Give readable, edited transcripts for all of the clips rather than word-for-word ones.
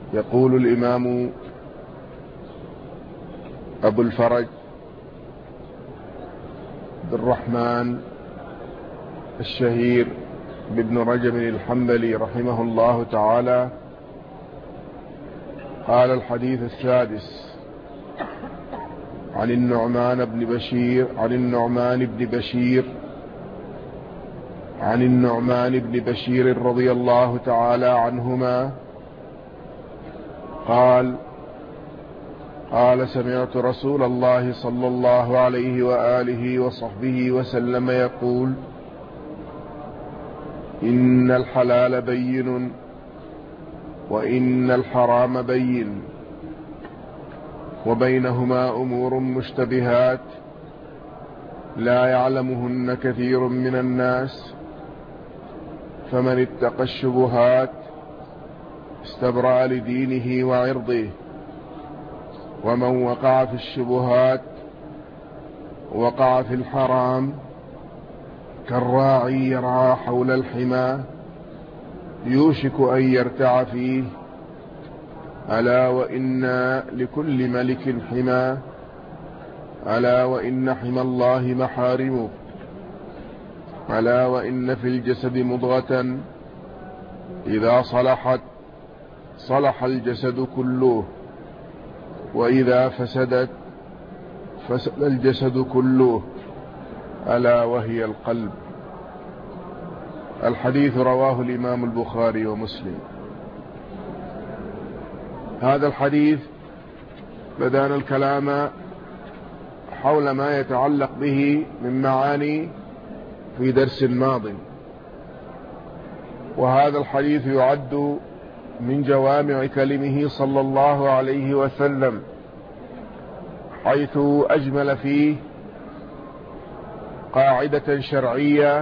يقول الإمام أبو الفرج عبد الرحمن الشهير بابن رجب الحنبلي رحمه الله تعالى: قال الحديث السادس عن النعمان بن بشير رضي الله تعالى عنهما قال: سمعت رسول الله صلى الله عليه وآله وصحبه وسلم يقول: إن الحلال بين وإن الحرام بين وبينهما أمور مشتبهات لا يعلمهن كثير من الناس، فمن اتقى الشبهات استبرأ لدينه وعرضه، ومن وقع في الشبهات وقع في الحرام كالراعي يرعى حول الحمى يوشك أن يرتع فيه. ألا وإن لكل ملك حمى، ألا وإن حمى الله محارمه، ألا وإن في الجسد مضغة إذا صلحت صلح الجسد كله، وإذا فسدت فسد الجسد كله، ألا وهي القلب. الحديث رواه الإمام البخاري ومسلم. هذا الحديث بدأنا الكلام حول ما يتعلق به من معاني في درس ماض، وهذا الحديث يعد من جوامع كلمه صلى الله عليه وسلم، حيث أجمل فيه قاعدة شرعية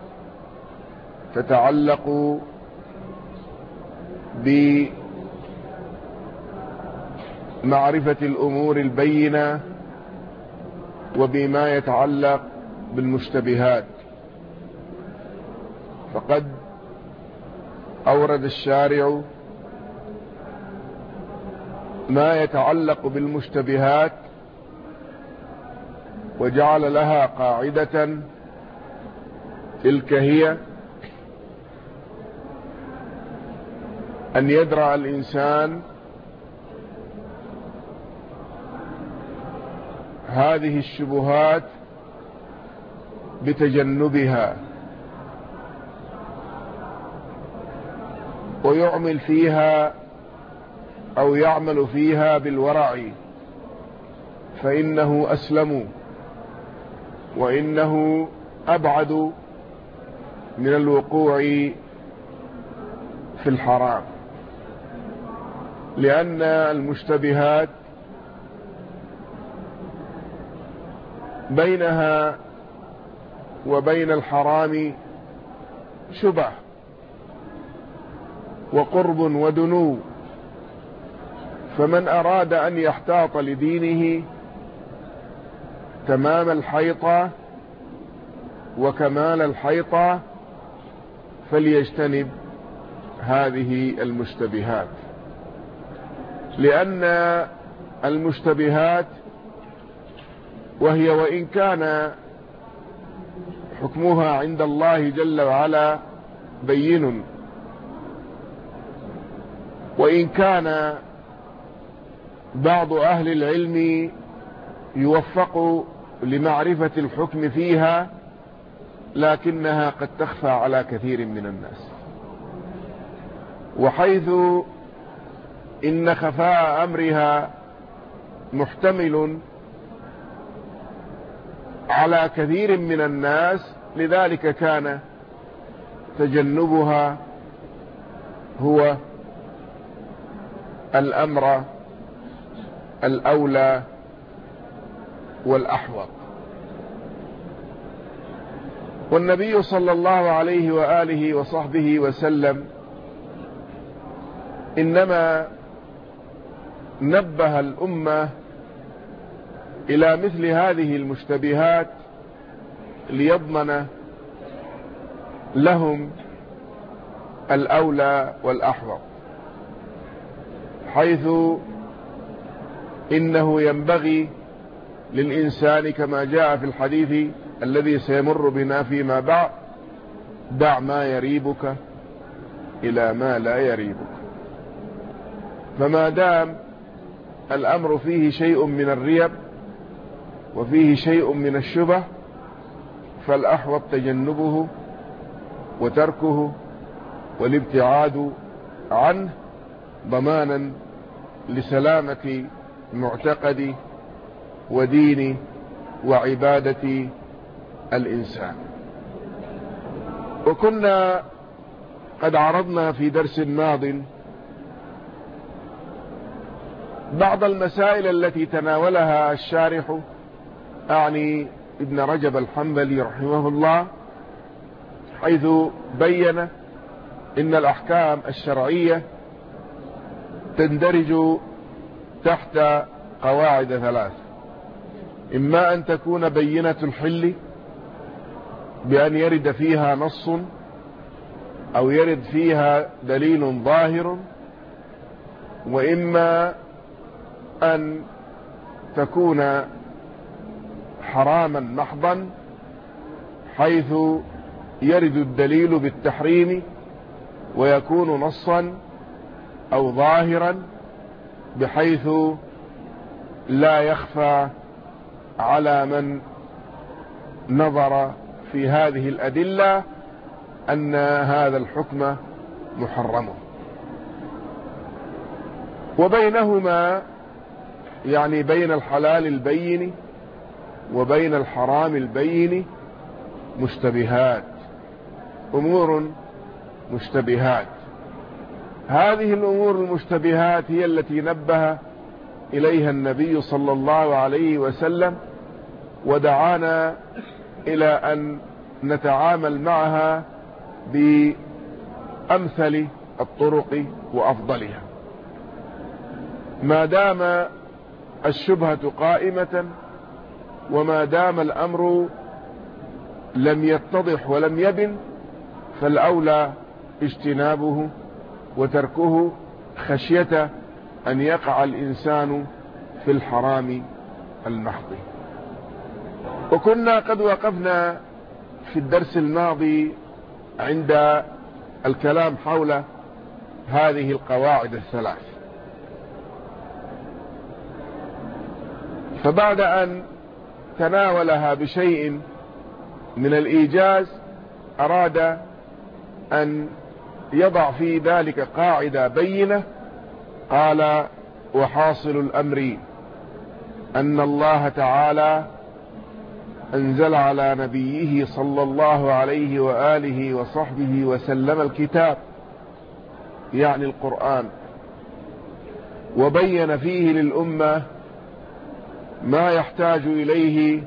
تتعلق بمعرفة الأمور البينة وبما يتعلق بالمشتبهات. فقد أورد الشارع ما يتعلق بالمشتبهات وجعل لها قاعدة، تلك هي أن يدرأ الإنسان هذه الشبهات بتجنبها، ويعمل فيها أو يعمل فيها بالورع، فإنه أسلم وإنه أبعد من الوقوع في الحرام، لأن المشتبهات بينها وبين الحرام شبه وقرب ودنو، فمن أراد أن يحتاط لدينه تمام الحيطة وكمال الحيطة فليجتنب هذه المشتبهات، لأن المشتبهات وهي وإن كان حكمها عند الله جل وعلا بين، وإن كان بعض أهل العلم يوفق لمعرفة الحكم فيها، لكنها قد تخفى على كثير من الناس، وحيث إن خفاء أمرها محتمل على كثير من الناس، لذلك كان تجنبها هو الأمر الأولى والأحوط. والنبي صلى الله عليه وآله وصحبه وسلم إنما نبه الأمة إلى مثل هذه المشتبهات ليضمن لهم الأولى والأحوط. حيث إنه ينبغي للإنسان كما جاء في الحديث الذي سيمر بنا فيما بعد: دع ما يريبك إلى ما لا يريبك. فما دام الأمر فيه شيء من الريب وفيه شيء من الشبه فالأحوط تجنبه وتركه والابتعاد عنه ضمانا لسلامة معتقد ودين وعبادة الإنسان. وكنا قد عرضنا في درس ماض بعض المسائل التي تناولها الشارح أعني ابن رجب الحنبلي رحمه الله، حيث بين إن الأحكام الشرعية تندرج تحت قواعد ثلاث: إما أن تكون بينة الحل بأن يرد فيها نص أو يرد فيها دليل ظاهر، وإما أن تكون حراما محضا حيث يرد الدليل بالتحريم ويكون نصا أو ظاهرا بحيث لا يخفى على من نظر في هذه الأدلة أن هذا الحكم محرم. وبينهما يعني بين الحلال البين وبين الحرام البين مشتبهات، أمور مشتبهات. هذه الأمور المشتبهات هي التي نبه إليها النبي صلى الله عليه وسلم ودعانا إلى أن نتعامل معها بأمثل الطرق وأفضلها. ما دام الشبهة قائمة وما دام الأمر لم يتضح ولم يبن فالأولى اجتنابه وتركه خشية أن يقع الإنسان في الحرام المحض. وكنا قد وقفنا في الدرس الماضي عند الكلام حول هذه القواعد الثلاث. فبعد أن تناولها بشيء من الإيجاز أراد أن يضع في ذلك قاعدة بينة. قال: وحاصل الأمر أن الله تعالى أنزل على نبيه صلى الله عليه وآله وصحبه وسلم الكتاب، يعني القرآن، وبين فيه للأمة ما يحتاج إليه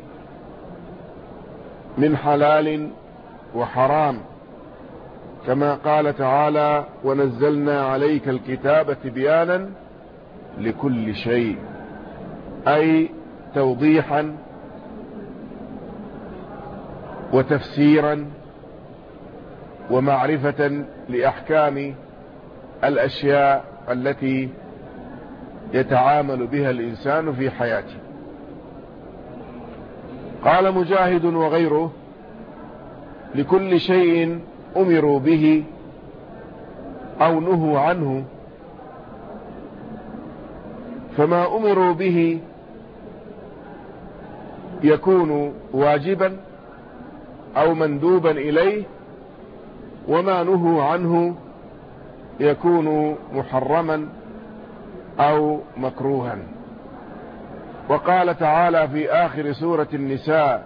من حلال وحرام، كما قال تعالى: ونزلنا عليك الكتاب تبيانا لكل شيء، أي توضيحا وتفسيرا ومعرفة لأحكام الأشياء التي يتعامل بها الإنسان في حياته. قال مجاهد وغيره: لكل شيء أمروا به أو نهوا عنه، فما أمروا به يكون واجبا أو مندوبا إليه، وما نهوا عنه يكون محرما أو مكروها. وقال تعالى في آخر سورة النساء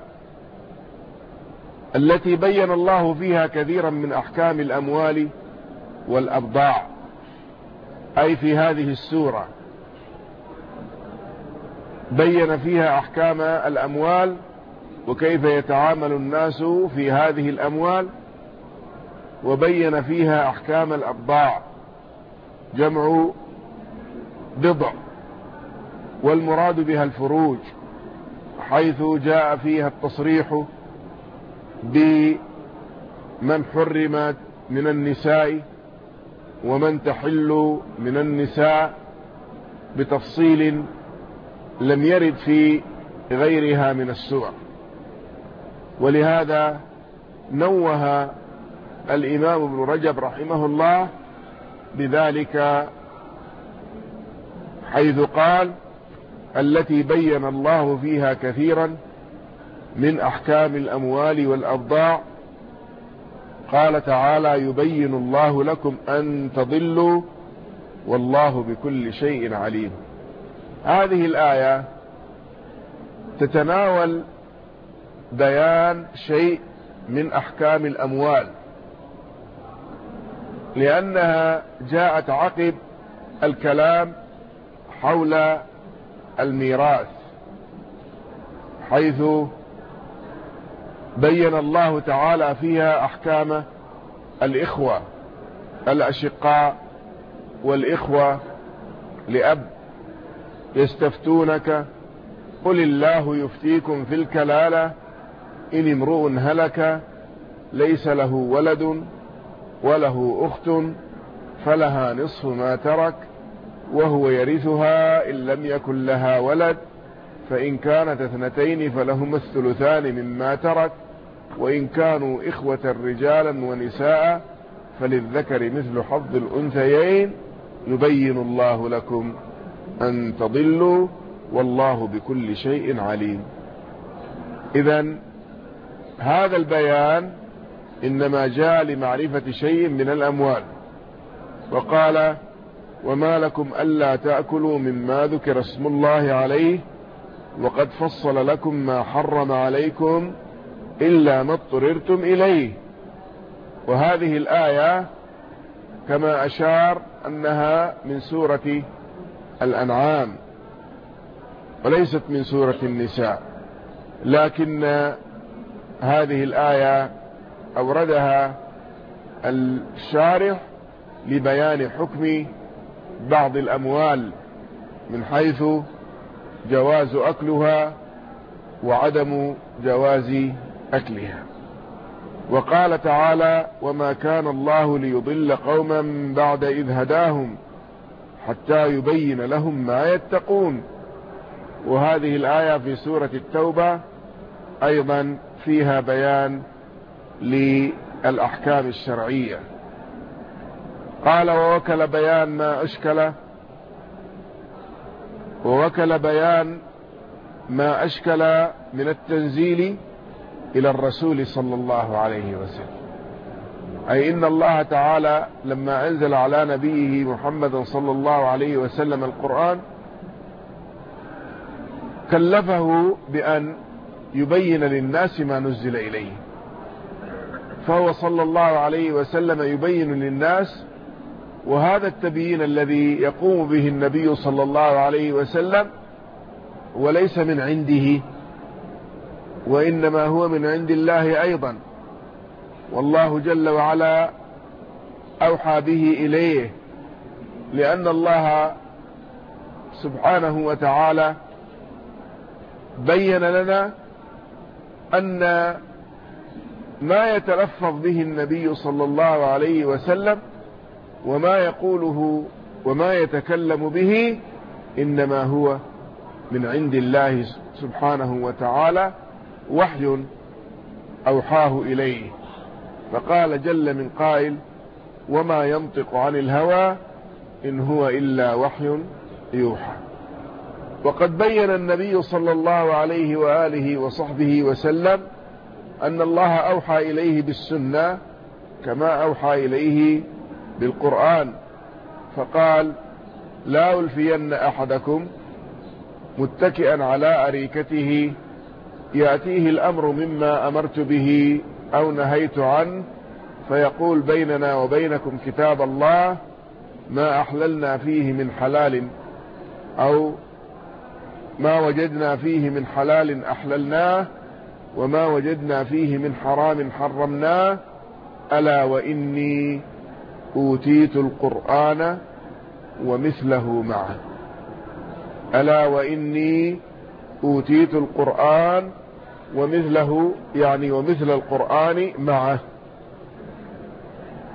التي بين الله فيها كثيرا من أحكام الأموال والأبضاع، أي في هذه السورة بين فيها أحكام الأموال وكيف يتعامل الناس في هذه الأموال، وبين فيها أحكام الأبضاع جمع بضع، والمراد بها الفروج، حيث جاء فيها التصريح بمن حرمت من النساء ومن تحل من النساء بتفصيل لم يرد في غيرها من السور. ولهذا نوه الإمام ابن رجب رحمه الله بذلك، حيث قال: التي بين الله فيها كثيرا من أحكام الأموال والأبضاع. قال تعالى: يبين الله لكم أن تضلوا والله بكل شيء عليم. هذه الآية تتناول بيان شيء من أحكام الأموال، لأنها جاءت عقب الكلام حول الميراث، حيث بين الله تعالى فيها أحكام الإخوة الأشقاء والإخوة لأب. يستفتونك قل الله يفتيكم في الكلالة إن امرؤ هلك ليس له ولد وله أخت فلها نصف ما ترك وهو يرثها إن لم يكن لها ولد، فإن كانت اثنتين فلهما الثلثان مما ترك، وإن كانوا إخوة رجالا ونساء فللذكر مثل حظ الأنثيين، يبين الله لكم أن تضلوا والله بكل شيء عليم. إذن هذا البيان إنما جاء لمعرفة شيء من الأموال. وقال: وما لكم ألا تأكلوا مما ذكر اسم الله عليه وقد فصل لكم ما حرم عليكم إلا ما اضطررتم إليه. وهذه الآية كما أشار أنها من سورة الأنعام وليست من سورة النساء، لكن هذه الآية أوردها الشارح لبيان حكم بعض الأموال من حيث جواز أكلها وعدم جواز أكلها. وقال تعالى: وما كان الله ليضل قوما بعد إذ هداهم حتى يبين لهم ما يتقون. وهذه الآية في سورة التوبة أيضا فيها بيان للأحكام الشرعية. قال: ووكل بيان ما أشكل من التنزيل إلى الرسول صلى الله عليه وسلم، أي إن الله تعالى لما أنزل على نبيه محمد صلى الله عليه وسلم القرآن كلفه بأن يبين للناس ما نزل إليه، فهو صلى الله عليه وسلم يبين للناس. وهذا التبيين الذي يقوم به النبي صلى الله عليه وسلم وليس من عنده، وإنما هو من عند الله أيضا، والله جل وعلا أوحى به إليه، لأن الله سبحانه وتعالى بين لنا أن ما يتلفظ به النبي صلى الله عليه وسلم وما يقوله وما يتكلم به إنما هو من عند الله سبحانه وتعالى، وحي أوحاه إليه. فقال جل من قائل: وما ينطق عن الهوى إن هو إلا وحي يوحى. وقد بين النبي صلى الله عليه وآله وصحبه وسلم أن الله أوحى إليه بالسنة كما أوحى إليه بالقرآن، فقال: لا ألفين أحدكم متكئا على أريكته يأتيه الأمر مما أمرت به أو نهيت عنه فيقول بيننا وبينكم كتاب الله ما أحللنا فيه من حلال أو ما وجدنا فيه من حلال أحللناه وما وجدنا فيه من حرام حرمناه ألا وإني أوتيت القرآن ومثله معه. ألا وإني أوتيت القرآن ومثله، يعني ومثل القرآن معه.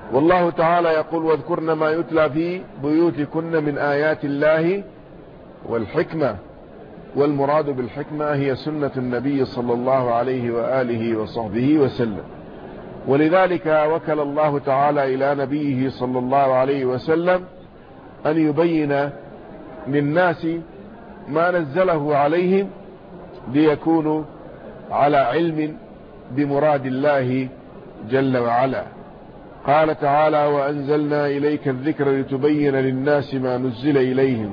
والله تعالى يقول واذكرن ما يتلى في بيوتكن من آيات الله والحكمة. والمراد بالحكمة هي سنة النبي صلى الله عليه وآله وصحبه وسلم. ولذلك وكل الله تعالى إلى نبيه صلى الله عليه وسلم أن يبين للناس ما نزله عليهم ليكونوا على علم بمراد الله جل وعلا. قال تعالى وأنزلنا إليك الذكر لتبين للناس ما نزل إليهم.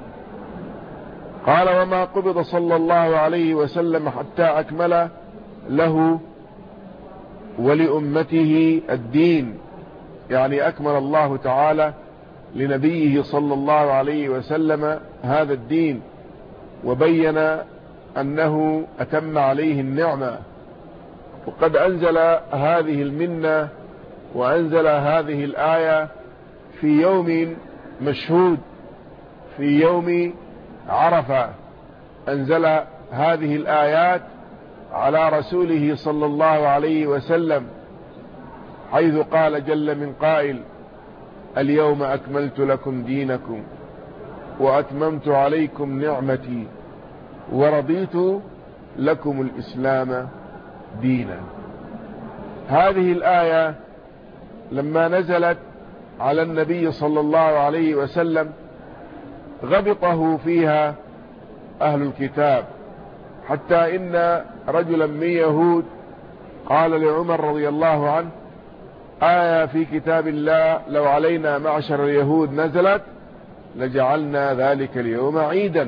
قال وما قبض صلى الله عليه وسلم حتى أكمل له ولأمته الدين، يعني أكمل الله تعالى لنبيه صلى الله عليه وسلم هذا الدين، وبين أنه أتم عليه النعمة. وقد أنزل هذه المنة وأنزل هذه الآية في يوم مشهود، في يوم عرفة. أنزل هذه الآيات على رسوله صلى الله عليه وسلم، حيث قال جل من قائل اليوم أكملت لكم دينكم وأتممت عليكم نعمتي ورضيت لكم الإسلام دينا. هذه الآية لما نزلت على النبي صلى الله عليه وسلم غبطه فيها أهل الكتاب، حتى إن رجلا من يهود قال لعمر رضي الله عنه آية في كتاب الله لو علينا معشر اليهود نزلت لجعلنا ذلك اليوم عيدا.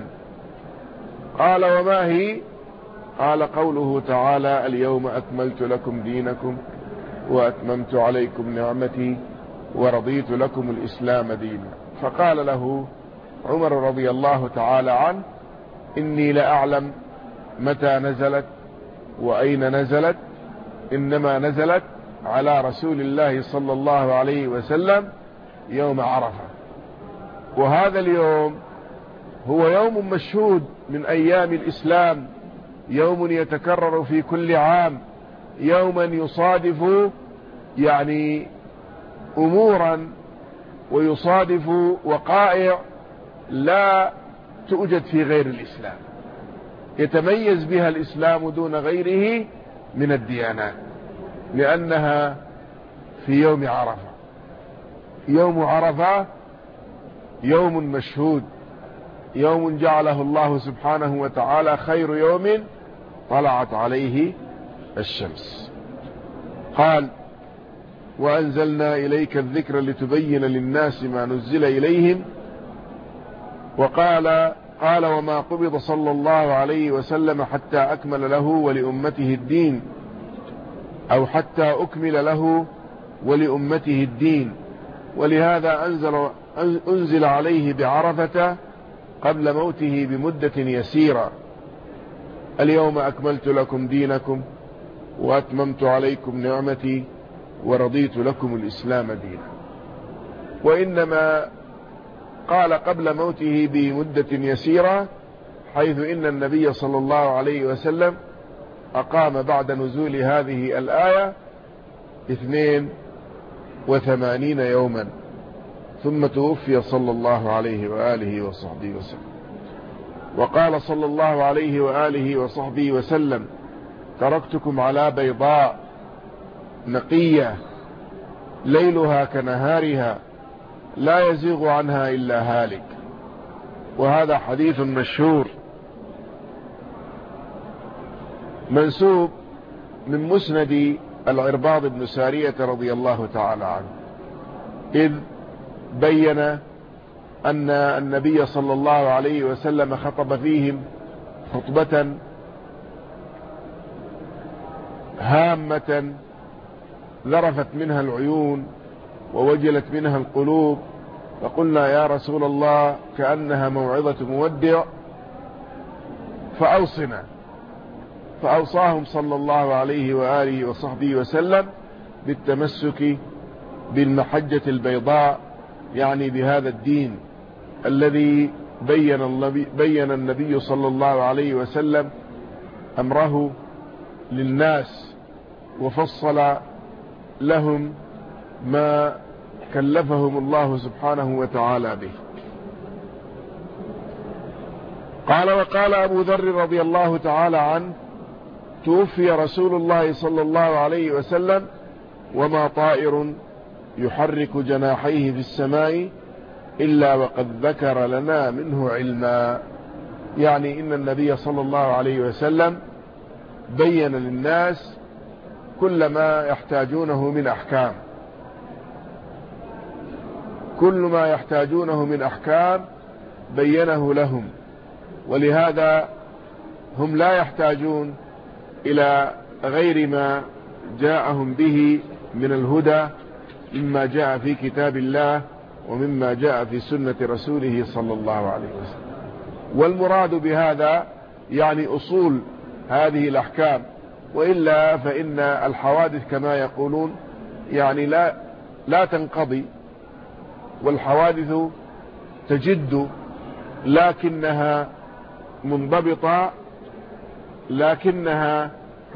قال وما هي؟ قال قوله تعالى اليوم أكملت لكم دينكم وأتممت عليكم نعمتي ورضيت لكم الإسلام دينا. فقال له عمر رضي الله تعالى عنه إني لأعلم متى نزلت وأين نزلت، إنما نزلت على رسول الله صلى الله عليه وسلم يوم عرفة. وهذا اليوم هو يوم مشهود من أيام الإسلام، يوم يتكرر في كل عام، يوما يصادف يعني أمورا ويصادف وقائع لا توجد في غير الإسلام، يتميز بها الإسلام دون غيره من الديانات، لأنها في يوم عرفة. يوم عرفة يوم مشهود، يوم جعله الله سبحانه وتعالى خير يوم طلعت عليه الشمس. قال وأنزلنا إليك الذكر لتبين للناس ما نزل إليهم. وقال وما قبض صلى الله عليه وسلم حتى أكمل له ولأمته الدين، أو حتى أكمل له ولأمته الدين. ولهذا أنزل عليه بعرفة قبل موته بمدة يسيرة. اليوم أكملت لكم دينكم وأتممت عليكم نعمتي ورضيت لكم الإسلام دينا. وإنما قال قبل موته بمدة يسيرة، حيث إن النبي صلى الله عليه وسلم أقام بعد نزول هذه الآية 82 يوما، ثم توفي صلى الله عليه وآله وصحبه وسلم. وقال صلى الله عليه وآله وصحبه وسلم تركتكم على بيضاء نقية ليلها كنهارها لا يزيغ عنها إلا هالك. وهذا حديث مشهور منسوب من مسند العرباض بن سارية رضي الله تعالى عنه، إذ بين أن النبي صلى الله عليه وسلم خطب فيهم خطبة هامة ذرفت منها العيون ووجلت منها القلوب، فقلنا يا رسول الله كأنها موعظة مودع فأوصنا. فأوصاهم صلى الله عليه وآله وصحبه وسلم بالتمسك بالمحجة البيضاء، يعني بهذا الدين الذي بين النبي صلى الله عليه وسلم أمره للناس، وفصل لهم ما كلفهم الله سبحانه وتعالى به. قال: وقال أبو ذر رضي الله تعالى عنه: توفي رسول الله صلى الله عليه وسلم وما طائر يحرك جناحيه في السماء إلا وقد ذكر لنا منه علما. يعني إن النبي صلى الله عليه وسلم بين للناس كل ما يحتاجونه من أحكام، كل ما يحتاجونه من أحكام بينه لهم، ولهذا هم لا يحتاجون إلى غير ما جاءهم به من الهدى مما جاء في كتاب الله ومما جاء في سنة رسوله صلى الله عليه وسلم. والمراد بهذا يعني أصول هذه الأحكام، وإلا فإن الحوادث كما يقولون يعني لا تنقضي، والحوادث تجد لكنها منضبطة، لكنها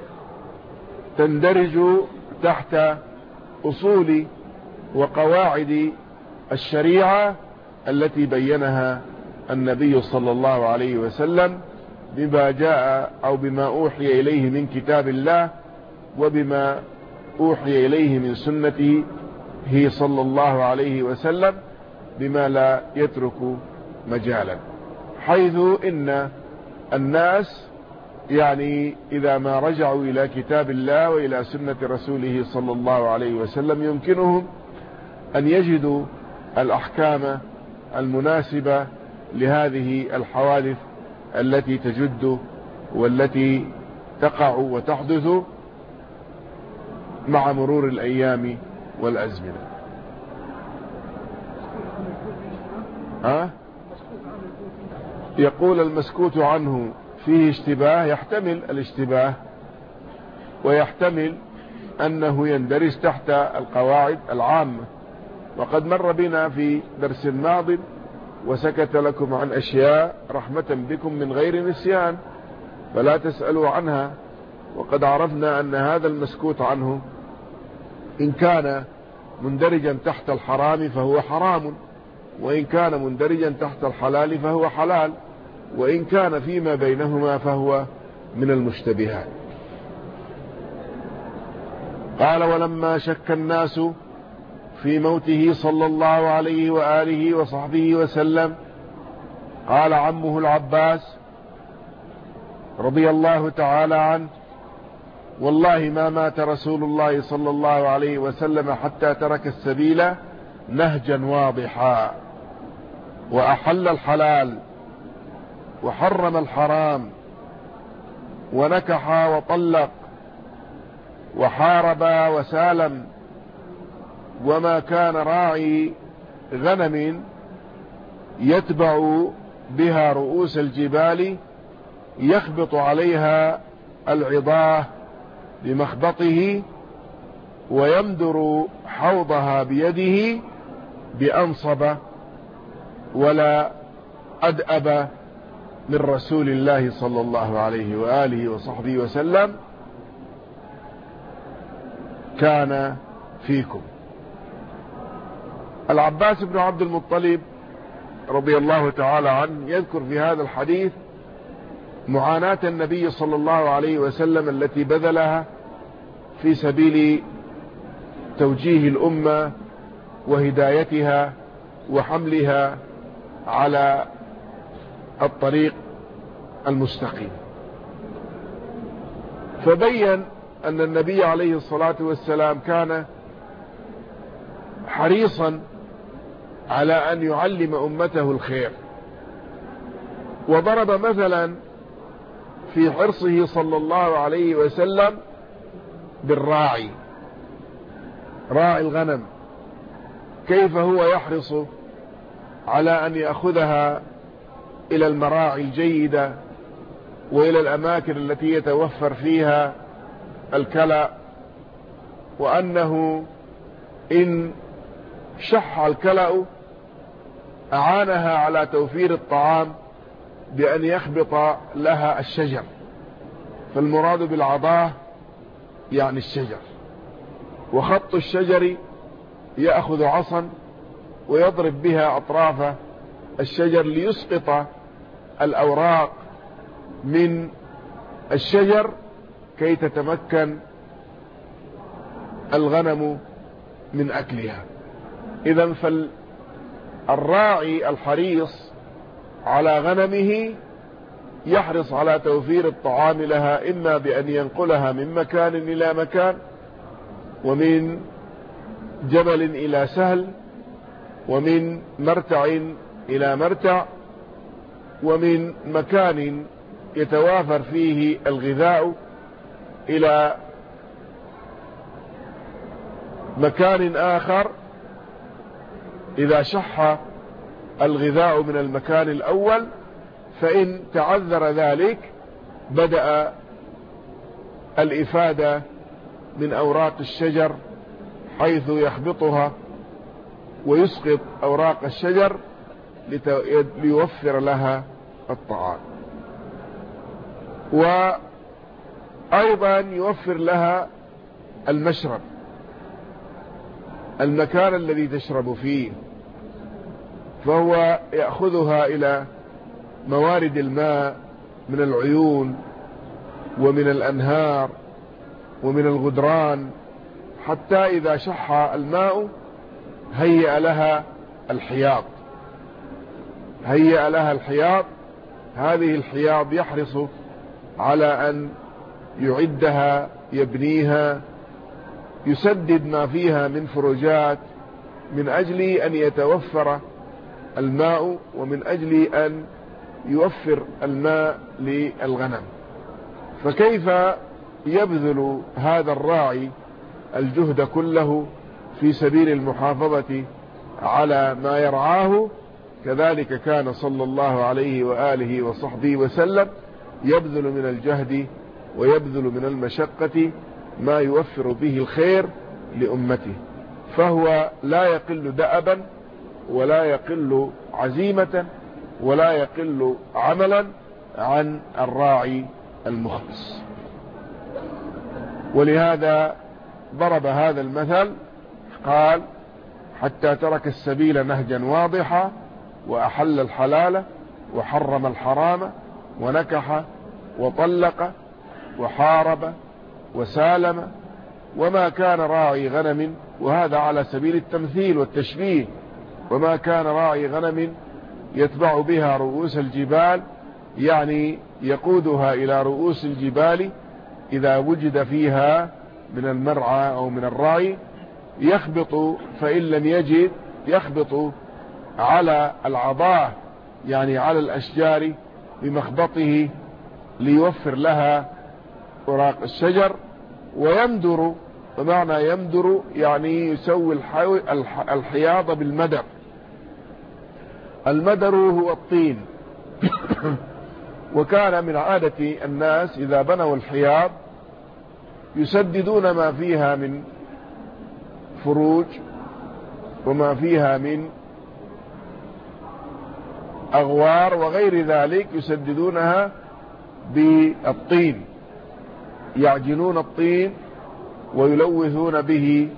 تندرج تحت أصول وقواعد الشريعة التي بينها النبي صلى الله عليه وسلم بما جاء أو بما أوحي إليه من كتاب الله وبما أوحي إليه من سنته صلى الله عليه وسلم، بما لا يترك مجالا، حيث إن الناس يعني إذا ما رجعوا إلى كتاب الله وإلى سنة رسوله صلى الله عليه وسلم يمكنهم أن يجدوا الأحكام المناسبة لهذه الحوادث التي تجد والتي تقع وتحدث مع مرور الأيام والأزمنة. يقول: المسكوت عنه فيه اشتباه، يحتمل الاشتباه ويحتمل أنه يندرج تحت القواعد العامة، وقد مر بنا في درس ماض: وسكت لكم عن أشياء رحمة بكم من غير نسيان فلا تسألوا عنها. وقد عرفنا أن هذا المسكوت عنه إن كان مندرجا تحت الحرام فهو حرام، وإن كان مندرجا تحت الحلال فهو حلال، وإن كان فيما بينهما فهو من المشتبهات. قال: ولما شك الناس في موته صلى الله عليه وآله وصحبه وسلم قال عمه العباس رضي الله تعالى عنه: والله ما مات رسول الله صلى الله عليه وسلم حتى ترك السبيل نهجا واضحا، وأحل الحلال وحرم الحرام، ونكح وطلق وحارب وسالم، وما كان راعي غنم يتبع بها رؤوس الجبال يخبط عليها العضاه بمخبطه ويمدر حوضها بيده بأنصب ولا أدأب من رسول الله صلى الله عليه وآله وصحبه وسلم كان فيكم. العباس بن عبد المطلب رضي الله تعالى عنه يذكر في هذا الحديث معاناة النبي صلى الله عليه وسلم التي بذلها في سبيل توجيه الأمة وهدايتها وحملها على الطريق المستقيم. فبين أن النبي عليه الصلاة والسلام كان حريصا على أن يعلم أمته الخير، وضرب مثلا في حرصه صلى الله عليه وسلم بالراعي، راعي الغنم، كيف هو يحرص على أن يأخذها إلى المراعي الجيدة وإلى الأماكن التي يتوفر فيها الكلأ، وأنه إن شح الكلأ أعانها على توفير الطعام بأن يخبط لها الشجر، فالمراد بالعضاه يعني الشجر، وخط الشجر يأخذ عصا ويضرب بها أطراف الشجر ليسقط الأوراق من الشجر كي تتمكن الغنم من أكلها. إذن فالراعي الحريص على غنمه يحرص على توفير الطعام لها، إما بأن ينقلها من مكان إلى مكان، ومن جبل إلى سهل، ومن مرتع إلى مرتع، ومن مكان يتوافر فيه الغذاء إلى مكان آخر. إذا شح الغذاء من المكان الأول فإن تعذر ذلك بدأ الإفادة من أوراق الشجر، حيث يخبطها ويسقط أوراق الشجر ليوفر لها الطعام، وأيضا يوفر لها المشرب، المكان الذي تشرب فيه، فهو يأخذها إلى موارد الماء من العيون ومن الأنهار ومن الغدران، حتى إذا شح الماء هيأ لها الحياض. هذه الحياض يحرص على أن يعدها، يبنيها، يسدد ما فيها من فروجات من أجل أن يتوفر الماء، ومن أجل أن يوفر الماء للغنم. فكيف يبذل هذا الراعي الجهد كله في سبيل المحافظة على ما يرعاه؟ كذلك كان صلى الله عليه وآله وصحبه وسلم يبذل من الجهد ويبذل من المشقة ما يوفر به الخير لأمته، فهو لا يقل دأبا ولا يقل عزيمة ولا يقل عملا عن الراعي المخلص. ولهذا ضرب هذا المثل، قال: حتى ترك السبيل نهجا واضحا، وأحل الحلال وحرم الحرام، ونكح وطلق وحارب وسالم، وما كان راعي غنم، وهذا على سبيل التمثيل والتشبيه، وما كان راعي غنم يتبع بها رؤوس الجبال، يعني يقودها إلى رؤوس الجبال إذا وجد فيها من المرعى أو من الراعي، يخبط، فإن لم يجد يخبط على العضاه، يعني على الأشجار بمخبطه ليوفر لها أوراق الشجر، ويمدر. ومعنى يمدر يعني يسوي الحياض بالمدر. المدر هو الطين. وكان من عادة الناس إذا بنوا الحياض يسددون ما فيها من فروج وما فيها من أغوار وغير ذلك، يسددونها بالطين، يعجنون الطين ويلوثون به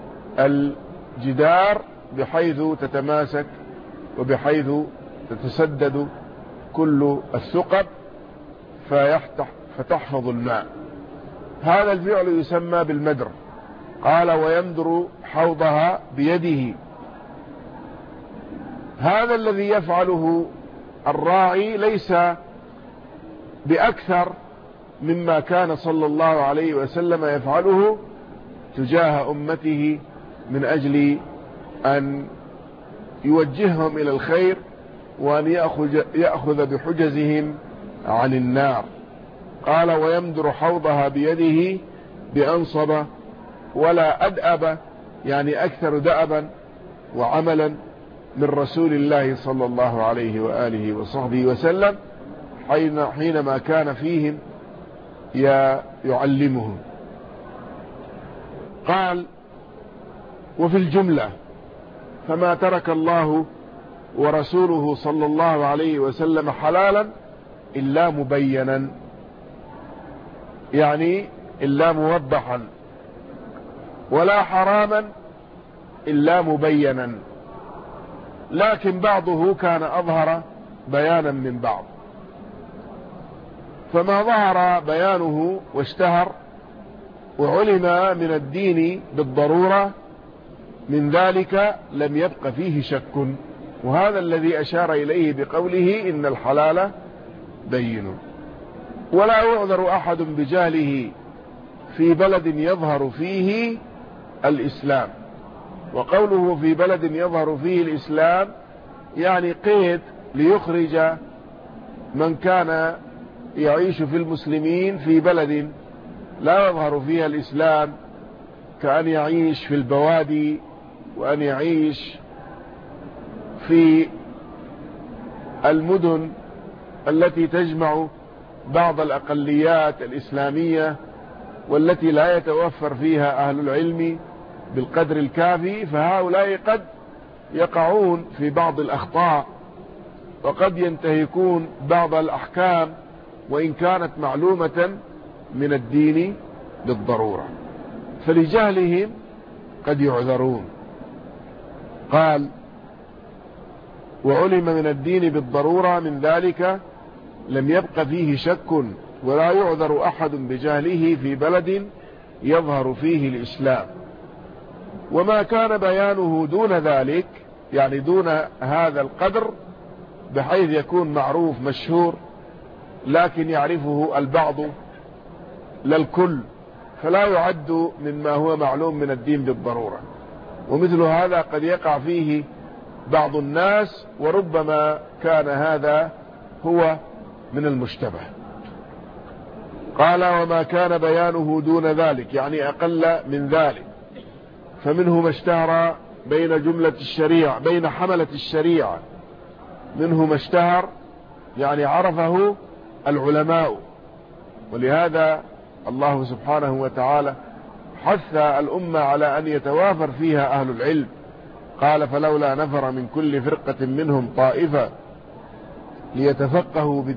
الجدار بحيث تتماسك وبحيث تتسدد كل الثقب فتحفظ الماء. هذا الفعل يسمى بالمدر. قال: ويمدر حوضها بيده. هذا الذي يفعله الراعي ليس بأكثر مما كان صلى الله عليه وسلم يفعله تجاه أمته من أجل أن يوجههم إلى الخير، وأن يأخذ بحجزهم عن النار. قال: ويمدر حوضها بيده بأنصب ولا أدأب، يعني أكثر دأبا وعملا من رسول الله صلى الله عليه وآله وصحبه وسلم حينما كان فيهم يعلمهم. قال: وفي الجملة فما ترك الله ورسوله صلى الله عليه وسلم حلالا إلا مبينا، يعني إلا موضحا، ولا حراما إلا مبينا، لكن بعضه كان أظهر بيانا من بعض. فما ظهر بيانه واشتهر وعلم من الدين بالضرورة من ذلك لم يبق فيه شك، وهذا الذي أشار إليه بقوله إن الحلال بين. ولا يعذر أحد بجهله في بلد يظهر فيه الإسلام. وقوله في بلد يظهر فيه الإسلام يعني قيد ليخرج من كان يعيش في المسلمين في بلد لا يظهر فيها الإسلام، كأن يعيش في البوادي، وأن يعيش في المدن التي تجمع بعض الأقليات الإسلامية والتي لا يتوفر فيها أهل العلم بالقدر الكافي، فهؤلاء قد يقعون في بعض الأخطاء وقد ينتهكون بعض الأحكام وإن كانت معلومة من الدين بالضرورة، فلجهلهم قد يعذرون. قال وعلم من الدين بالضرورة من ذلك لم يبق فيه شك، ولا يعذر أحد بجهله في بلد يظهر فيه الإسلام. وما كان بيانه دون ذلك يعني دون هذا القدر بحيث يكون معروف مشهور لكن يعرفه البعض لا الكل، فلا يعد مما هو معلوم من الدين بالضرورة. ومثل هذا قد يقع فيه بعض الناس، وربما كان هذا هو من المشتبه. قال وما كان بيانه دون ذلك يعني أقل من ذلك، فمنه ما اشتهر بين جملة الشريعة بين حملة الشريعة، منه ما اشتهر يعني عرفه العلماء. ولهذا الله سبحانه وتعالى حث الأمة على أن يتوافر فيها أهل العلم. قال فلولا نفر من كل فرقة منهم طائفة ليتفقهوا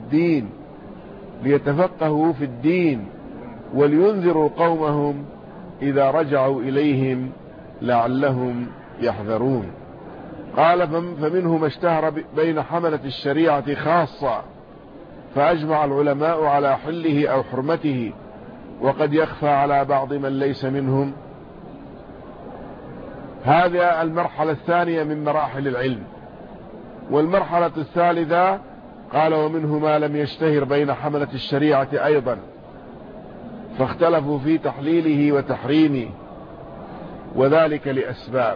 في الدين ولينذروا قومهم إذا رجعوا إليهم لعلهم يحذرون. قال فمنه ما اشتهر بين حملة الشريعة خاصة، فأجمع العلماء على حله أو حرمته، وقد يخفى على بعض من ليس منهم. هذه المرحلة الثانية من مراحل العلم. والمرحلة الثالثة قال ومنه ما لم يشتهر بين حملة الشريعة أيضا، فاختلفوا في تحليله وتحريمه، وذلك لأسباب.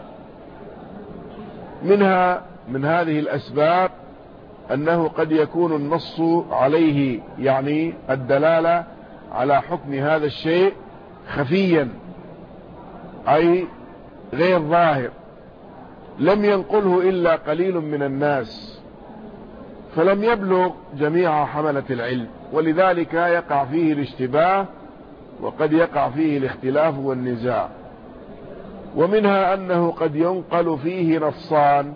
من هذه الأسباب أنه قد يكون النص عليه يعني الدلالة على حكم هذا الشيء خفيا أي غير ظاهر، لم ينقله إلا قليل من الناس، فلم يبلغ جميع حملة العلم، ولذلك يقع فيه الاشتباه وقد يقع فيه الاختلاف والنزاع. ومنها أنه قد ينقل فيه نصان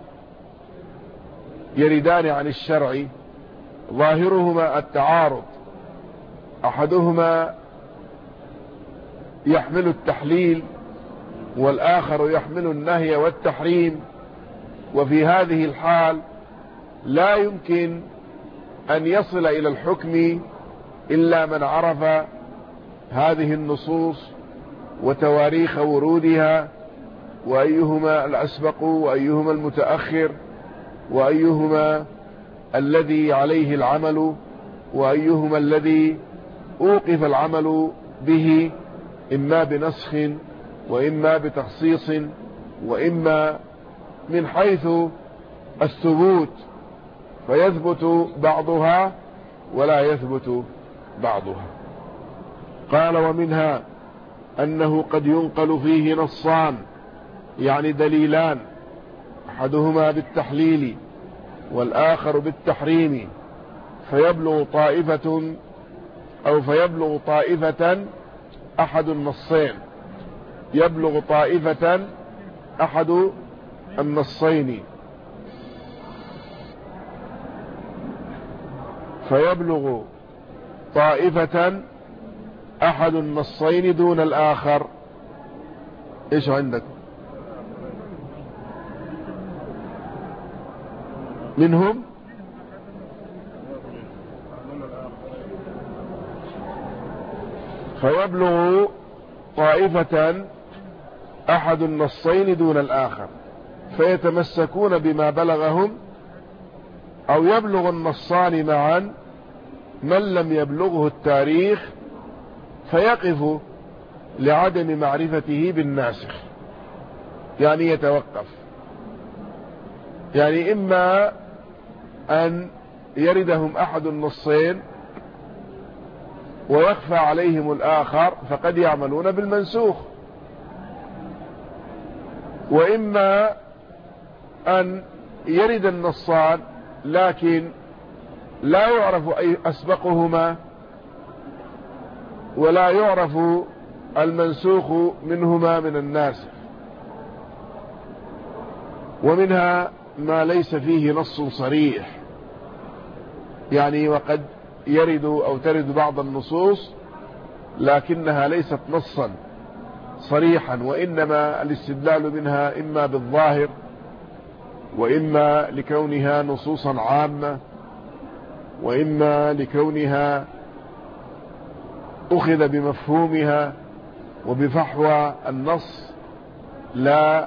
يردان عن الشرع ظاهرهما التعارض، أحدهما يحمل التحليل والآخر يحمل النهي والتحريم، وفي هذه الحال لا يمكن أن يصل إلى الحكم إلا من عرف هذه النصوص وتواريخ ورودها، وأيهما الأسبق وأيهما المتأخر، وأيهما الذي عليه العمل، وأيهما الذي أوقف العمل به إما بنسخ وإما بتخصيص وإما من حيث الثبوت، فيثبت بعضها ولا يثبت بعضها. قال ومنها أنه قد ينقل فيه نصان يعني دليلان، أحدهما بالتحليل والآخر بالتحريم، فيبلغ طائفة أحد النصين، يبلغ طائفة أحد النصين، فيبلغ طائفة أحد النصين دون الآخر. إيش عندك؟ منهم فيبلغ طائفة أحد النصين دون الآخر فيتمسكون بما بلغهم، أو يبلغ النصان معا من لم يبلغه التاريخ فيقف لعدم معرفته بالناسخ، يعني يتوقف. يعني إما أن يردهم أحد النصين ويخفى عليهم الآخر فقد يعملون بالمنسوخ، وإما أن يرد النصان لكن لا يعرف أي أسبقهما ولا يعرف المنسوخ منهما من الناسخ. ومنها ما ليس فيه نص صريح، يعني وقد يرد أو ترد بعض النصوص لكنها ليست نصا صريحا، وإنما الاستدلال منها إما بالظاهر وإما لكونها نصوصا عامة وإما لكونها أخذ بمفهومها وبفحوى النص لا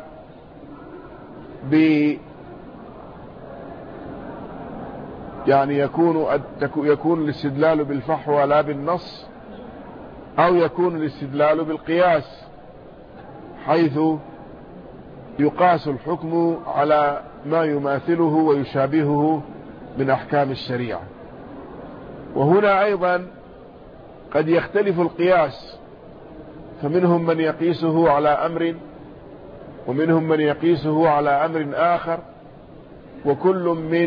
يعني يكون الاستدلال بالفحوى لا بالنص، أو يكون الاستدلال بالقياس حيث يقاس الحكم على ما يماثله ويشابهه من أحكام الشريعة. وهنا أيضا قد يختلف القياس، فمنهم من يقيسه على أمر ومنهم من يقيسه على أمر آخر، وكل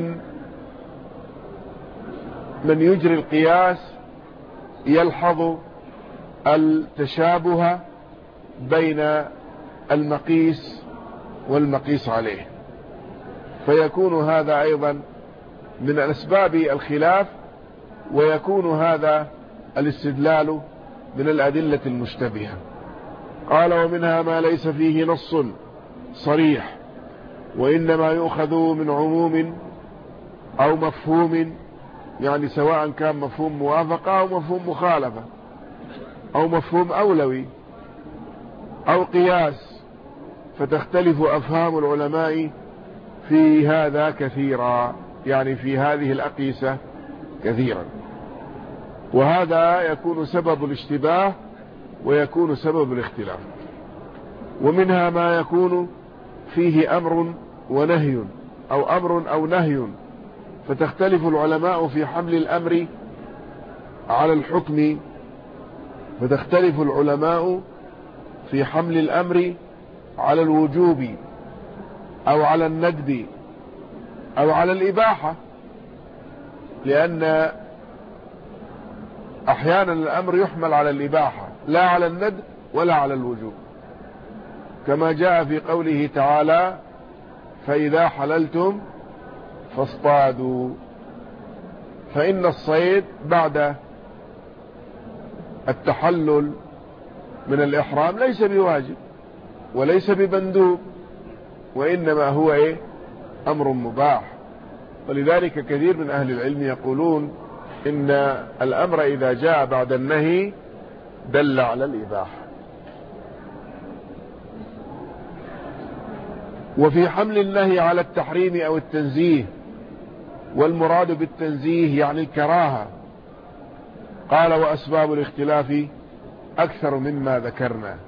من يجري القياس يلحظ التشابه بين المقيس والمقيس عليه، فيكون هذا أيضا من أسباب الخلاف، ويكون هذا الاستدلال من الأدلة المشتبهة. قال ومنها ما ليس فيه نص صريح وإنما يؤخذ من عموم أو مفهوم، يعني سواء كان مفهوم موافقة أو مفهوم مخالفة أو مفهوم أولوي أو قياس، فتختلف أفهام العلماء في هذا كثيرا، يعني في هذه الأقيسة كثيرا، وهذا يكون سبب الاشتباه ويكون سبب الاختلاف. ومنها ما يكون فيه أمر ونهي أو أمر أو نهي، فتختلف العلماء في حمل الأمر على الحكم، فتختلف العلماء في حمل الأمر على الوجوب أو على الندب أو على الإباحة، لأن أحيانا الأمر يحمل على الإباحة لا على الندب ولا على الوجوب، كما جاء في قوله تعالى فإذا حللتم فاصطادوا، فإن الصيد بعد التحلل من الإحرام ليس بواجب وليس بمندوب، وإنما هو أمر مباح. ولذلك كثير من أهل العلم يقولون إن الأمر إذا جاء بعد النهي دل على الإباحة. وفي حمل النهي على التحريم أو التنزيه، والمراد بالتنزيه يعني الكراهة، قال وأسباب الاختلاف أكثر مما ذكرنا.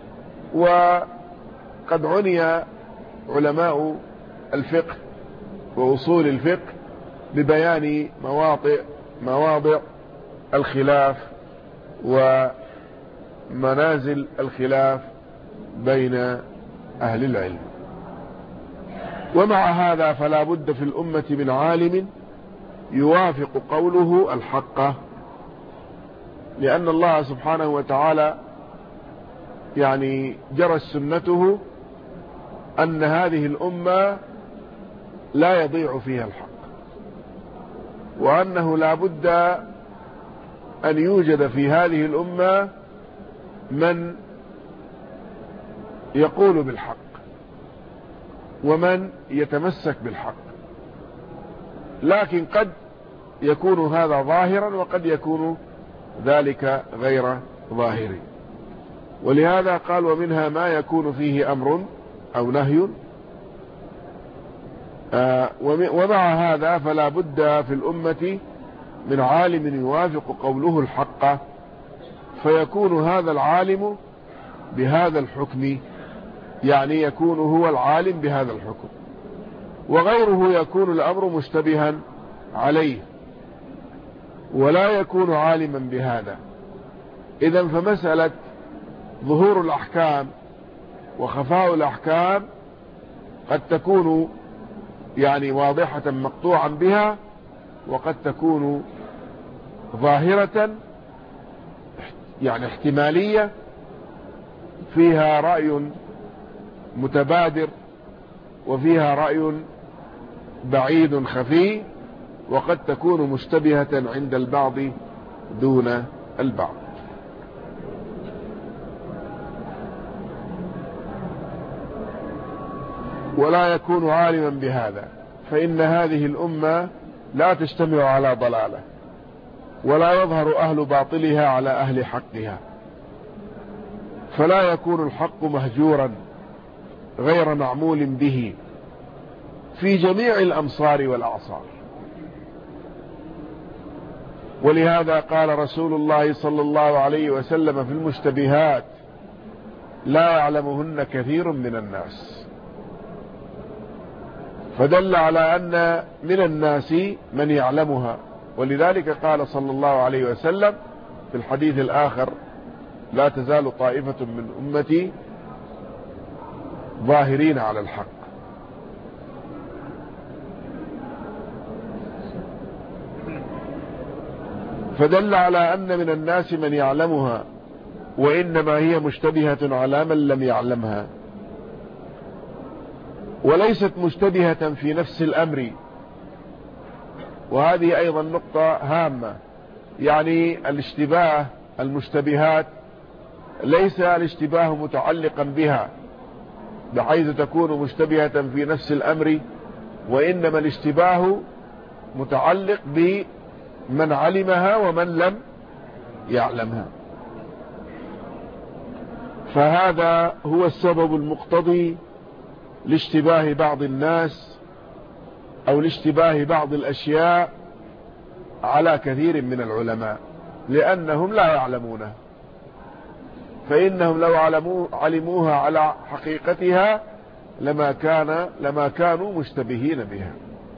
وقد عني علماء الفقه وأصول الفقه ببيان مواضع الخلاف ومنازل الخلاف بين أهل العلم. ومع هذا فلا بد في الأمة من عالم يوافق قوله الحق، لأن الله سبحانه وتعالى يعني جرت سنته أن هذه الأمة لا يضيع فيها الحق، وأنه لا بد أن يوجد في هذه الأمة من يقول بالحق ومن يتمسك بالحق. لكن قد يكون هذا ظاهرا وقد يكون ذلك غير ظاهر. ولهذا قال ومنها ما يكون فيه أمر أو نهي. ومع هذا فلا بد في الأمة من عالم يوافق قوله الحق، فيكون هذا العالم بهذا الحكم، يعني يكون هو العالم بهذا الحكم، وغيره يكون الأمر مشتبها عليه ولا يكون عالما بهذا. إذن فمسألة ظهور الأحكام وخفاء الأحكام قد تكون يعني واضحة مقطوعا بها، وقد تكون ظاهرة يعني احتمالية فيها رأي متبادر وفيها رأي بعيد خفي، وقد تكون مشتبهة عند البعض دون البعض. ولا يكون عالما بهذا، فإن هذه الأمة لا تجتمع على ضلالة، ولا يظهر أهل باطلها على أهل حقها، فلا يكون الحق مهجورا غير معمول به في جميع الأمصار والأعصار. ولهذا قال رسول الله صلى الله عليه وسلم في المشتبهات لا يعلمهن كثير من الناس، فدل على أن من الناس من يعلمها. ولذلك قال صلى الله عليه وسلم في الحديث الآخر لا تزال طائفة من أمتي ظاهرين على الحق. فدل على أن من الناس من يعلمها، وإنما هي مشتبهة على من لم يعلمها، وليست مشتبهة في نفس الأمر. وهذه أيضا نقطة هامة، يعني الاشتباه المشتبهات ليس الاشتباه متعلقا بها بحيث تكون مشتبهة في نفس الأمر، وإنما الاشتباه متعلق بمن علمها ومن لم يعلمها. فهذا هو السبب المقتضي لاشتباه بعض الناس أو لاشتباه بعض الأشياء على كثير من العلماء، لأنهم لا يعلمونها، فإنهم لو علموها على حقيقتها لما كانوا مشتبهين بها.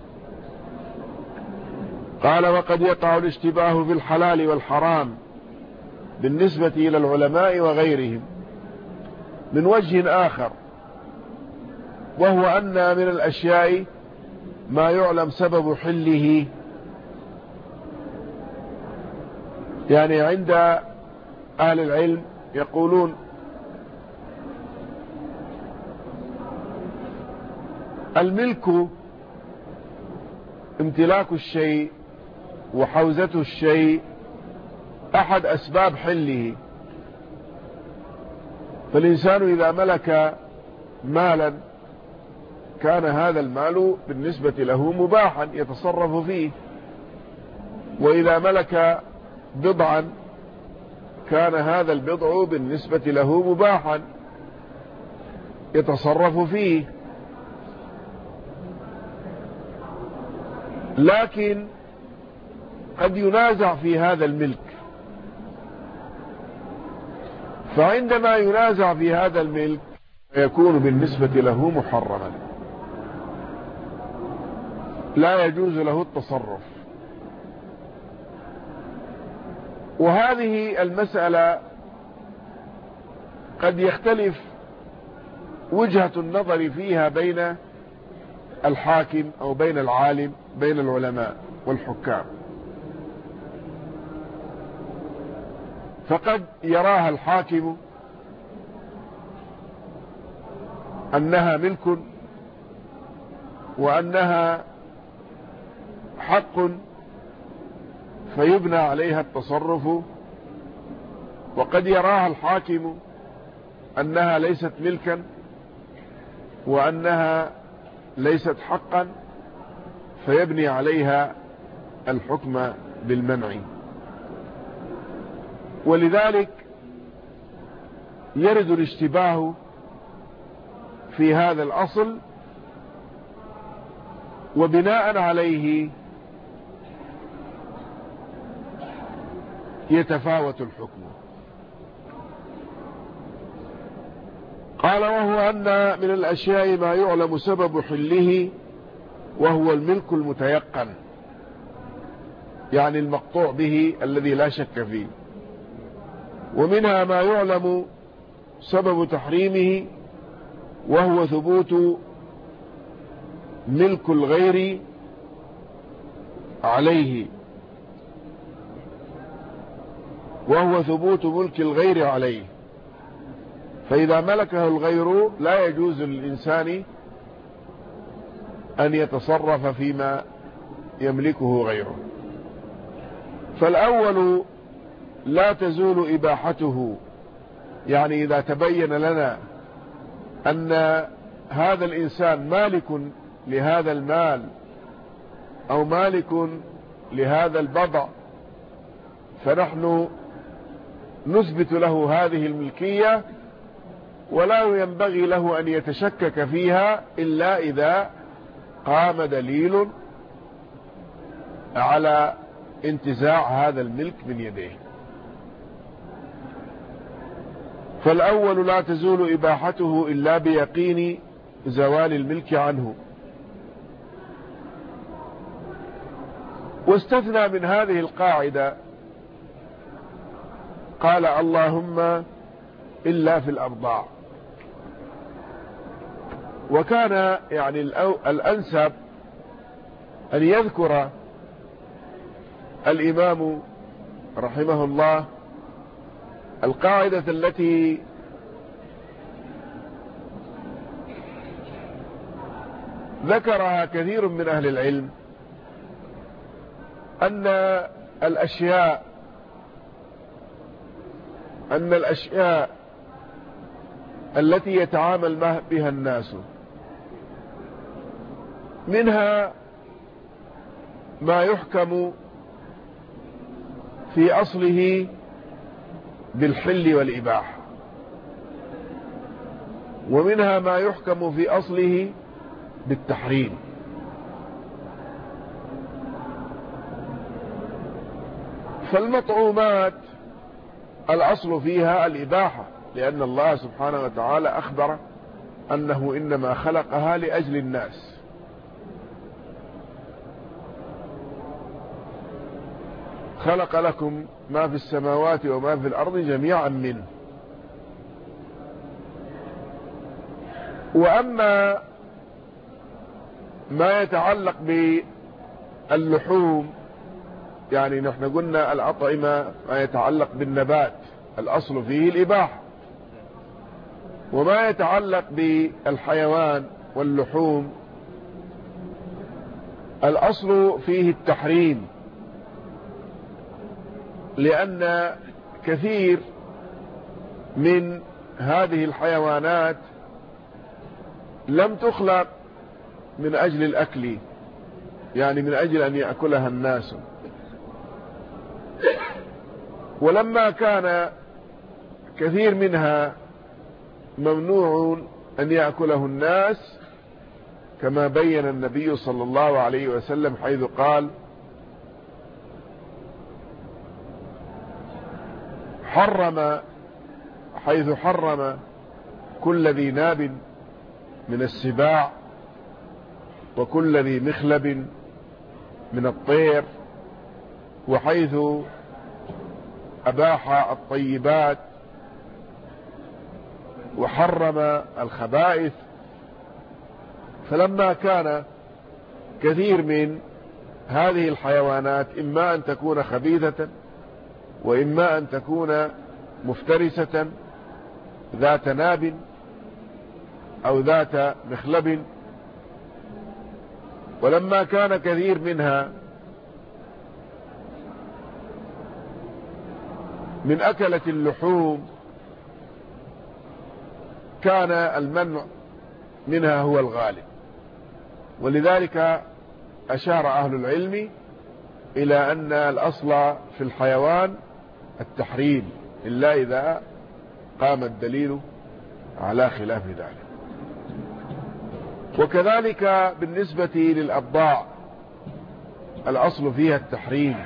قال وقد يقع الاشتباه في الحلال والحرام بالنسبة إلى العلماء وغيرهم من وجه آخر، وهو أن من الأشياء ما يعلم سبب حله. يعني عند أهل العلم يقولون الملك امتلاك الشيء وحوزة الشيء أحد أسباب حله. فالإنسان إذا ملك مالا كان هذا المال بالنسبة له مباحا يتصرف فيه، وإذا ملك بضعا كان هذا البضع بالنسبة له مباحا يتصرف فيه. لكن قد ينازع في هذا الملك، فعندما ينازع في هذا الملك يكون بالنسبة له محرما، لا يجوز له التصرف. وهذه المسألة قد يختلف وجهة النظر فيها بين الحاكم أو بين العالم، بين العلماء والحكام. فقد يراها الحاكم أنها ملك وأنها حق فيبنى عليها التصرف، وقد يراها الحاكم أنها ليست ملكا وأنها ليست حقا فيبني عليها الحكم بالمنع. ولذلك يرد الاشتباه في هذا الأصل، وبناء عليه يتفاوت الحكم. قال: وهو أن من الأشياء ما يعلم سبب حله وهو الملك المتيقن، يعني المقطوع به الذي لا شك فيه. ومنها ما يعلم سبب تحريمه وهو ثبوت ملك الغير عليه، فإذا ملكه الغير لا يجوز للإنسان أن يتصرف فيما يملكه غيره. فالأول لا تزول إباحته، يعني إذا تبين لنا أن هذا الإنسان مالك لهذا المال أو مالك لهذا البضع، فنحن نثبت له هذه الملكية، ولا ينبغي له أن يتشكك فيها إلا إذا قام دليل على انتزاع هذا الملك من يديه. فالأول لا تزول إباحته إلا بيقين زوال الملك عنه. واستثنى من هذه القاعدة قال: اللهم إلا في الأرضاع. وكان يعني الأنسب أن يذكر الإمام رحمه الله القاعدة التي ذكرها كثير من أهل العلم، أن الأشياء التي يتعامل بها الناس منها ما يحكم في أصله بالحل والإباحة، ومنها ما يحكم في أصله بالتحريم. فالمطعومات الأصل فيها الإباحة، لأن الله سبحانه وتعالى أخبر أنه إنما خلقها لأجل الناس. خلق لكم ما في السماوات وما في الأرض جميعا منه. وأما ما يتعلق باللحوم، يعني نحن قلنا الأطعمة ما يتعلق بالنبات الأصل فيه الإباحة، وما يتعلق بالحيوان واللحوم الأصل فيه التحريم، لأن كثير من هذه الحيوانات لم تخلق من أجل الأكل، يعني من أجل أن يأكلها الناس. ولما كان كثير منها ممنوع أن يأكله الناس، كما بين النبي صلى الله عليه وسلم حيث قال: حرم كل ذي ناب من السباع وكل ذي مخلب من الطير، وحيث أباح الطيبات وحرم الخبائث. فلما كان كثير من هذه الحيوانات إما أن تكون خبيثة وإما أن تكون مفترسة ذات ناب أو ذات مخلب، ولما كان كثير منها من أكلة اللحوم كان المنع منها هو الغالب. ولذلك أشار أهل العلم إلى أن الأصل في الحيوان التحريم إلا إذا قام الدليل على خلاف ذلك. وكذلك بالنسبة للأبضاع الأصل فيها التحريم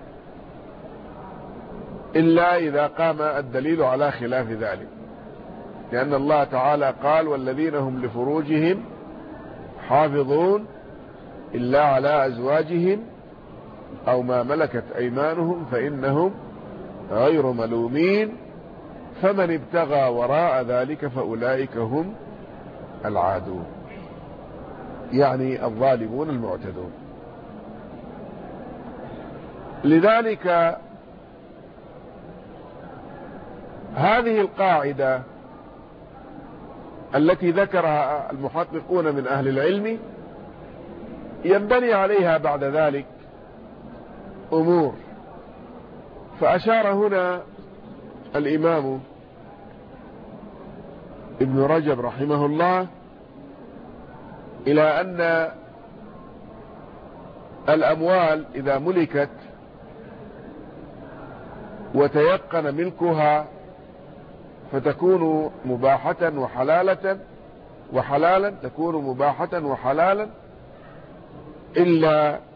إلا إذا قام الدليل على خلاف ذلك، لأن الله تعالى قال: والذين هم لفروجهم حافظون إلا على أزواجهم أو ما ملكت أيمانهم فإنهم غير ملومين فمن ابتغى وراء ذلك فأولئك هم العادون، يعني الظالمون المعتدون. لذلك هذه القاعدة التي ذكرها المحققون من أهل العلم ينبني عليها بعد ذلك أمور. فأشار هنا الإمام ابن رجب رحمه الله إلى أن الأموال إذا ملكت وتيقن ملكها فتكون مباحة وحلالا تكون مباحة وحلالا إلا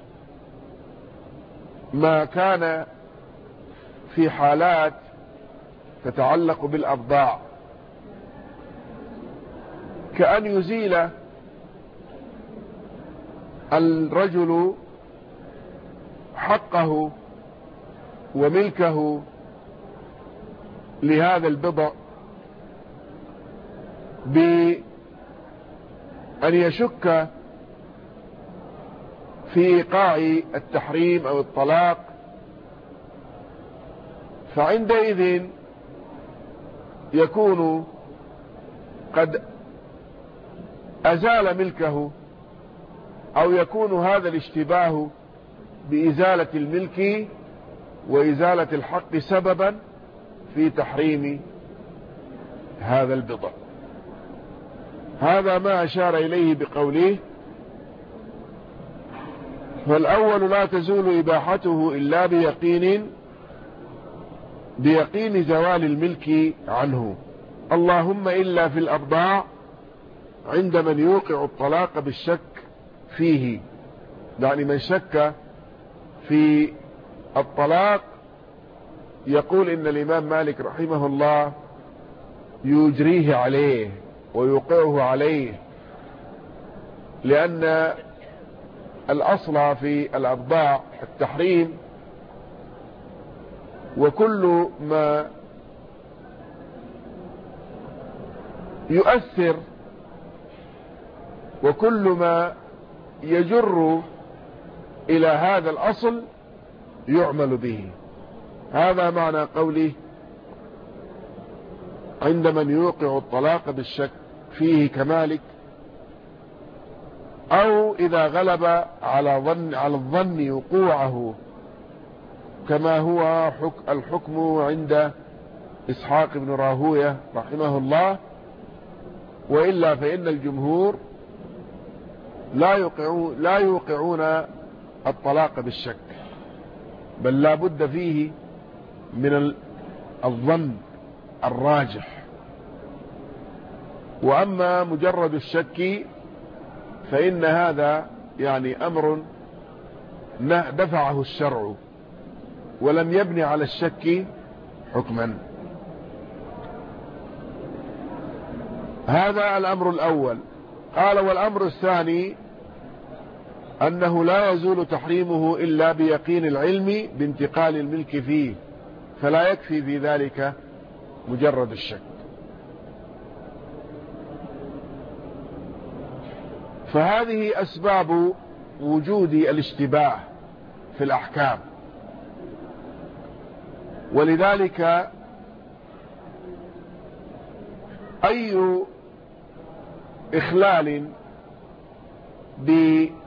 ما كان في حالات تتعلق بالأبضاع، كأن يزيل الرجل حقه وملكه لهذا البضع بأن يشك في إيقاع التحريم أو الطلاق، فعندئذ يكون قد أزال ملكه، أو يكون هذا الاشتباه بإزالة الملك وإزالة الحق سببا في تحريم هذا البضع. هذا ما أشار إليه بقوله: فالأول لا تزول إباحته إلا بيقين زوال الملك عنه، اللهم إلا في الأبضاع عند من يوقع الطلاق بالشك فيه، يعني من شك في الطلاق يقول إن الإمام مالك رحمه الله يجريه عليه ويوقعه عليه، لأن الأصل في الأبضاع التحريم، وكل ما يؤثر وكل ما يجر إلى هذا الأصل يعمل به. هذا معنى قوله عند من يوقع الطلاق بالشك فيه كمالك، أو إذا غلب على الظن وقوعه كما هو الحكم عند إسحاق بن راهوية رحمه الله. وإلا فإن الجمهور لا يوقعون الطلاق بالشك، بل لا بد فيه من الظن الراجح. وأما مجرد الشك فإن هذا يعني أمر دفعه الشرع ولم يبني على الشك حكما. هذا الأمر الأول. قال: والأمر الثاني أنه لا يزول تحريمه إلا بيقين العلم بانتقال الملك فيه، فلا يكفي في ذلك مجرد الشك. فهذه أسباب وجود الاشتباه في الأحكام، ولذلك أي إخلال بتيقن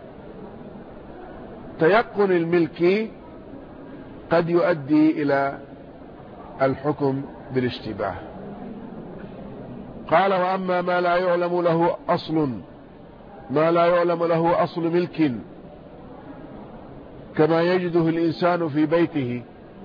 الملك قد يؤدي إلى الحكم بالاشتباه. قال: وأما ما لا يعلم له أصل ما لا يعلم له أصل ملك كما يجده الإنسان في بيته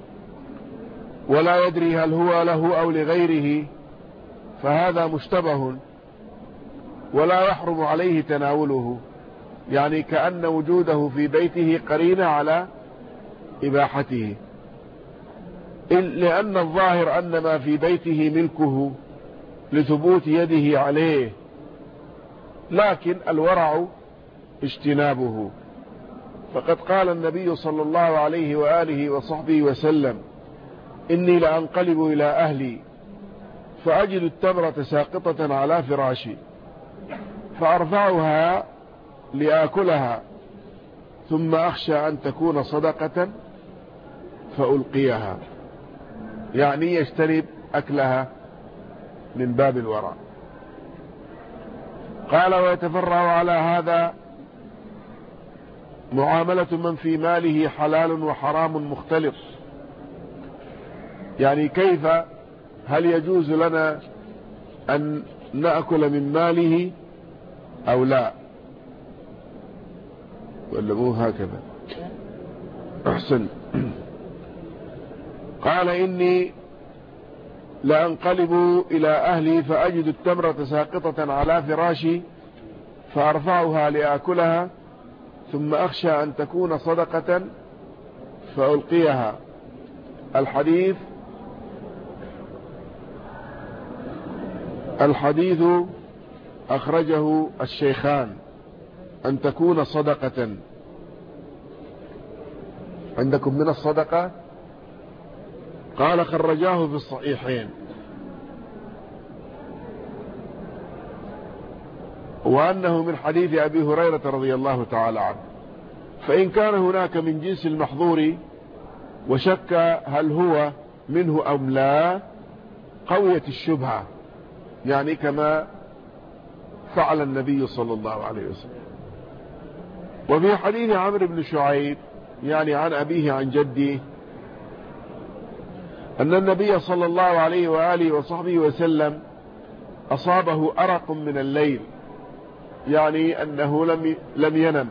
ولا يدري هل هو له أو لغيره، فهذا مشتبه ولا يحرم عليه تناوله، يعني كأن وجوده في بيته قرينة على إباحته، لأن الظاهر أن ما في بيته ملكه لثبوت يده عليه، لكن الورع اجتنابه. فقد قال النبي صلى الله عليه وآله وصحبه وسلم: إني لأنقلب إلى أهلي فأجد التمرة ساقطة على فراشي فأرفعها لآكلها ثم أخشى أن تكون صدقة فألقيها، يعني يجتنب أكلها من باب الورع. قال: ويتفرع على هذا معاملة من في ماله حلال وحرام مختلط، يعني كيف، هل يجوز لنا أن نأكل من ماله أو لا، ولا مو هكذا؟ أحسن. قال: إني لأنقلب إلى أهلي فأجد التمرة ساقطة على فراشي فأرفعها لآكلها ثم أخشى أن تكون صدقة فألقيها. الحديث أخرجه الشيخان، أن تكون صدقة. عندكم من الصدقة؟ قال: خرجاه في الصحيحين، وأنه من حديث أبي هريرة رضي الله تعالى عنه. فإن كان هناك من جنس المحظور وشك هل هو منه أم لا قويت الشبهة، يعني كما فعل النبي صلى الله عليه وسلم. وفي حديث عمرو بن شعيب يعني عن أبيه عن جده أن النبي صلى الله عليه وآله وصحبه وسلم أصابه أرق من الليل، يعني أنه لم ينم،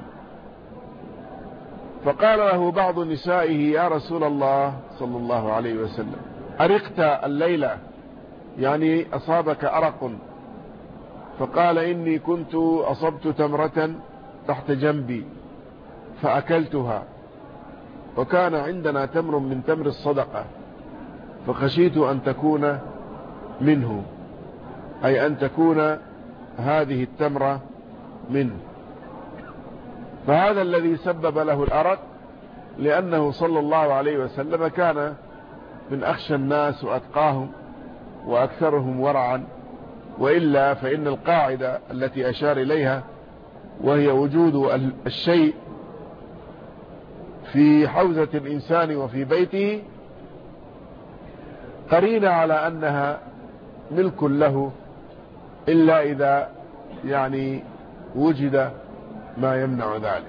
فقال له بعض نسائه: يا رسول الله صلى الله عليه وسلم أرقت الليلة، يعني أصابك أرق؟ فقال: إني كنت أصبت تمرة تحت جنبي فأكلتها، وكان عندنا تمر من تمر الصدقة فخشيت أن تكون منه، أي أن تكون هذه التمرة منه. فهذا الذي سبب له الأرق، لأنه صلى الله عليه وسلم كان من أخشى الناس وأتقاهم وأكثرهم ورعا، وإلا فإن القاعدة التي أشار إليها وهي وجود الشيء في حوزة الإنسان وفي بيته قرينة على أنها ملك له، إلا إذا يعني وجد ما يمنع ذلك.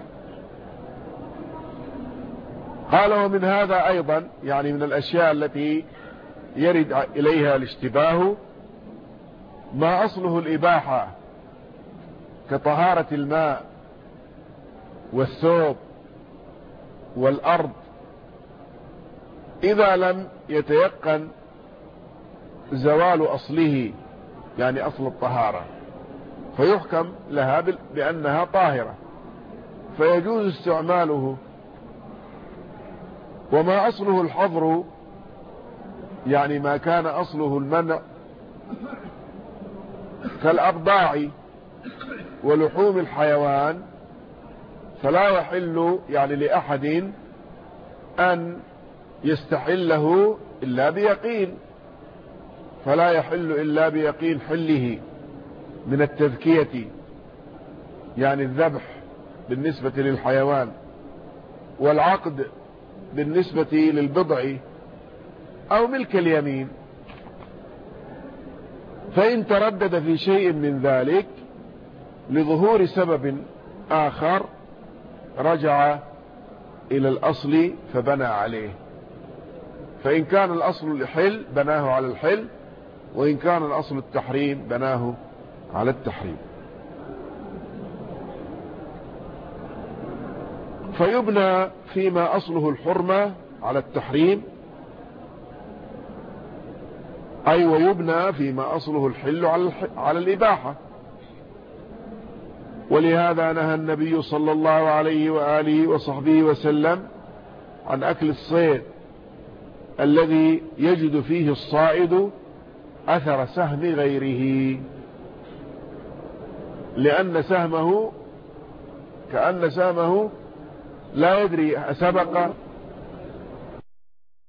قال: ومن هذا أيضا، يعني من الأشياء التي يرد إليها الاشتباه، ما أصله الإباحة كطهارة الماء والثوب والأرض، إذا لم يتيقن زوال أصله، يعني أصل الطهارة، فيحكم لها بأنها طاهرة فيجوز استعماله. وما أصله الحظر، يعني ما كان أصله المنع كالأبضاع ولحوم الحيوان، فلا يحل يعني لأحد أن يستحله إلا بيقين، فلا يحل إلا بيقين حله من التذكية، يعني الذبح بالنسبة للحيوان، والعقد بالنسبة للبضع، أو ملك اليمين. فإن تردد في شيء من ذلك لظهور سبب آخر رجع إلى الأصل فبنى عليه، فإن كان الأصل الحل بناه على الحل، وإن كان الأصل التحريم بناه على التحريم. فيبنى فيما أصله الحرمة على التحريم، أي ويبنى فيما أصله الحل على الإباحة. ولهذا نهى النبي صلى الله عليه وآله وصحبه وسلم عن أكل الصيد الذي يجد فيه الصائد أثر سهم غيره، لأن سهمه كأن سهمه لا يدري سبق